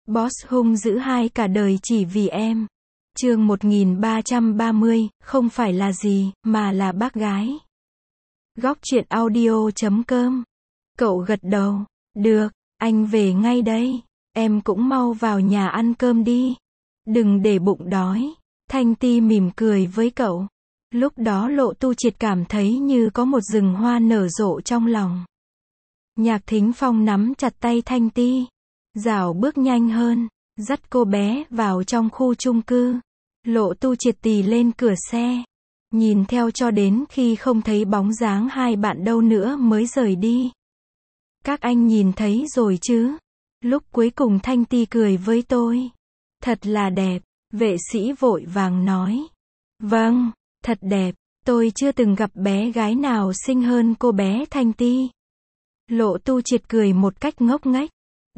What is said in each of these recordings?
Boss hung dữ hai cả đời chỉ vì em. Chương 1330, không phải là gì, mà là bác gái. Góc truyện audio.com. Cậu gật đầu. Được, anh về ngay đây. Em cũng mau vào nhà ăn cơm đi. Đừng để bụng đói. Thanh Ti mỉm cười với cậu. Lúc đó Lộ Tu Triệt cảm thấy như có một rừng hoa nở rộ trong lòng. Nhạc Thính Phong nắm chặt tay Thanh Ti. Dạo bước nhanh hơn, dắt cô bé vào trong khu chung cư. Lộ Tu Triệt tì lên cửa xe. Nhìn theo cho đến khi không thấy bóng dáng hai bạn đâu nữa mới rời đi. Các anh nhìn thấy rồi chứ? Lúc cuối cùng Thanh Ti cười với tôi. Thật là đẹp, vệ sĩ vội vàng nói. Vâng, thật đẹp, tôi chưa từng gặp bé gái nào xinh hơn cô bé Thanh Ti. Lộ Tu Triệt cười một cách ngốc nghếch.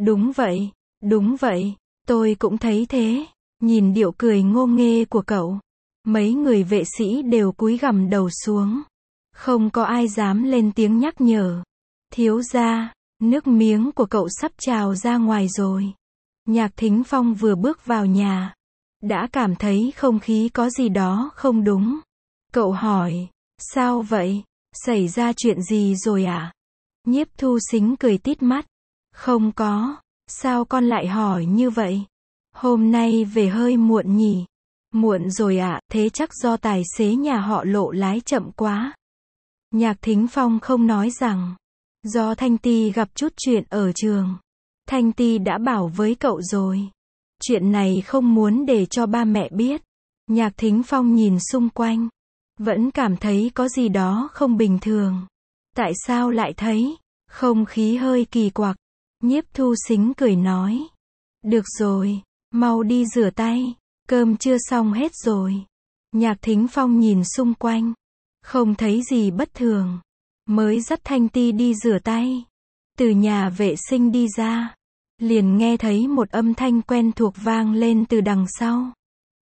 Đúng vậy, tôi cũng thấy thế. Nhìn điệu cười ngô nghê của cậu, mấy người vệ sĩ đều cúi gằm đầu xuống. Không có ai dám lên tiếng nhắc nhở. Thiếu gia, nước miếng của cậu sắp trào ra ngoài rồi. Nhạc Thính Phong vừa bước vào nhà, đã cảm thấy không khí có gì đó không đúng. Cậu hỏi, sao vậy? Xảy ra chuyện gì rồi ạ? Nhiếp Thu Sính cười tít mắt. Không có, sao con lại hỏi như vậy? Hôm nay về hơi muộn nhỉ? Muộn rồi ạ, thế chắc do tài xế nhà họ Lộ lái chậm quá. Nhạc Thính Phong không nói rằng, do Thanh Ti gặp chút chuyện ở trường. Thanh Ti đã bảo với cậu rồi. Chuyện này không muốn để cho ba mẹ biết. Nhạc Thính Phong nhìn xung quanh, vẫn cảm thấy có gì đó không bình thường. Tại sao lại thấy không khí hơi kỳ quặc? Nhiếp Thu Sính cười nói. Được rồi, mau đi rửa tay, cơm chưa xong hết rồi. Nhạc Thính Phong nhìn xung quanh, không thấy gì bất thường. Mới dắt Thanh Ti đi rửa tay. Từ nhà vệ sinh đi ra, liền nghe thấy một âm thanh quen thuộc vang lên từ đằng sau.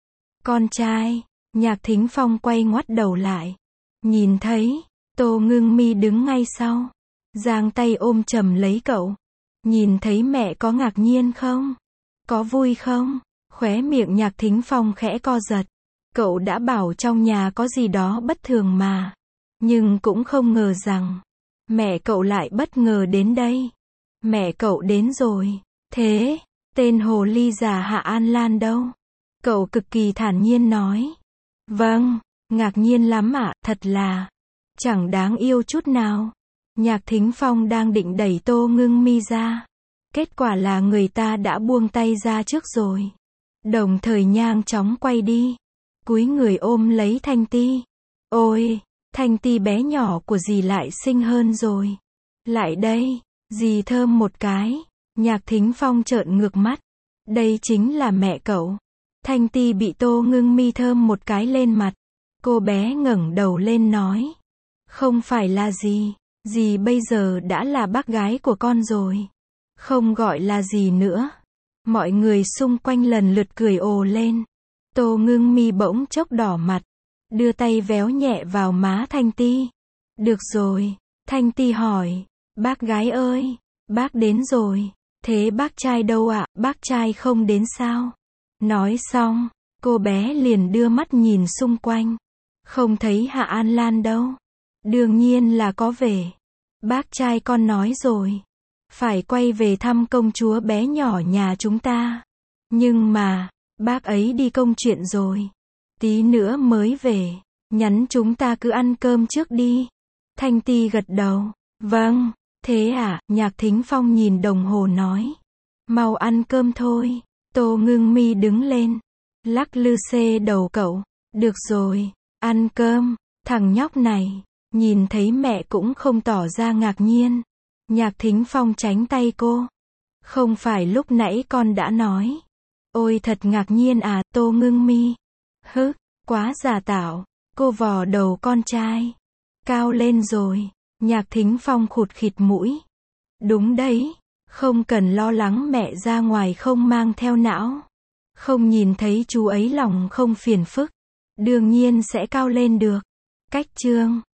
Con trai. Nhạc Thính Phong quay ngoắt đầu lại. Nhìn thấy Tô Ngưng Mi đứng ngay sau, giang tay ôm chầm lấy cậu. Nhìn thấy mẹ có ngạc nhiên không? Có vui không? Khóe miệng Nhạc Thính Phong khẽ co giật. Cậu đã bảo trong nhà có gì đó bất thường mà. Nhưng cũng không ngờ rằng mẹ cậu lại bất ngờ đến đây. Mẹ cậu đến rồi. Thế, tên hồ ly già Hạ An Lan đâu? Cậu cực kỳ thản nhiên nói. Vâng, ngạc nhiên lắm ạ, thật là chẳng đáng yêu chút nào. Nhạc Thính Phong đang định đẩy Tô Ngưng Mi ra. Kết quả là người ta đã buông tay ra trước rồi. Đồng thời nhanh chóng quay đi. Cúi người ôm lấy Thanh Ti. Ôi, Thanh Ti bé nhỏ của dì lại xinh hơn rồi. Lại đây, dì thơm một cái. Nhạc Thính Phong trợn ngược mắt. Đây chính là mẹ cậu. Thanh Ti bị Tô Ngưng Mi thơm một cái lên mặt. Cô bé ngẩng đầu lên nói. Không phải là gì. Dì bây giờ đã là bác gái của con rồi. Không gọi là gì nữa. Mọi người xung quanh lần lượt cười ồ lên. Tô Ngưng Mi bỗng chốc đỏ mặt. Đưa tay véo nhẹ vào má Thanh Ti. Được rồi. Thanh Ti hỏi. Bác gái ơi, bác đến rồi. Thế bác trai đâu ạ? Bác trai không đến sao? Nói xong, cô bé liền đưa mắt nhìn xung quanh. Không thấy Hạ An Lan đâu. Đương nhiên là có về. Bác trai con nói rồi. Phải quay về thăm công chúa bé nhỏ nhà chúng ta. Nhưng mà, bác ấy đi công chuyện rồi. Tí nữa mới về. Nhắn chúng ta cứ ăn cơm trước đi. Thanh Ti gật đầu. Vâng, thế à? Nhạc Thính Phong nhìn đồng hồ nói. Mau ăn cơm thôi. Tô Ngưng Mi đứng lên, lắc lư xê đầu cậu. Được rồi, ăn cơm. Thằng nhóc này, nhìn thấy mẹ cũng không tỏ ra ngạc nhiên. Nhạc Thính Phong tránh tay cô. Không phải lúc nãy con đã nói. Ôi thật ngạc nhiên à, Tô Ngưng Mi. Hứ, quá giả tạo. Cô vò đầu con trai. Cao lên rồi. Nhạc Thính Phong khụt khịt mũi. Đúng đấy. Không cần lo lắng mẹ ra ngoài không mang theo não. Không nhìn thấy chú ấy lòng không phiền phức. Đương nhiên sẽ cao lên được. Cách chương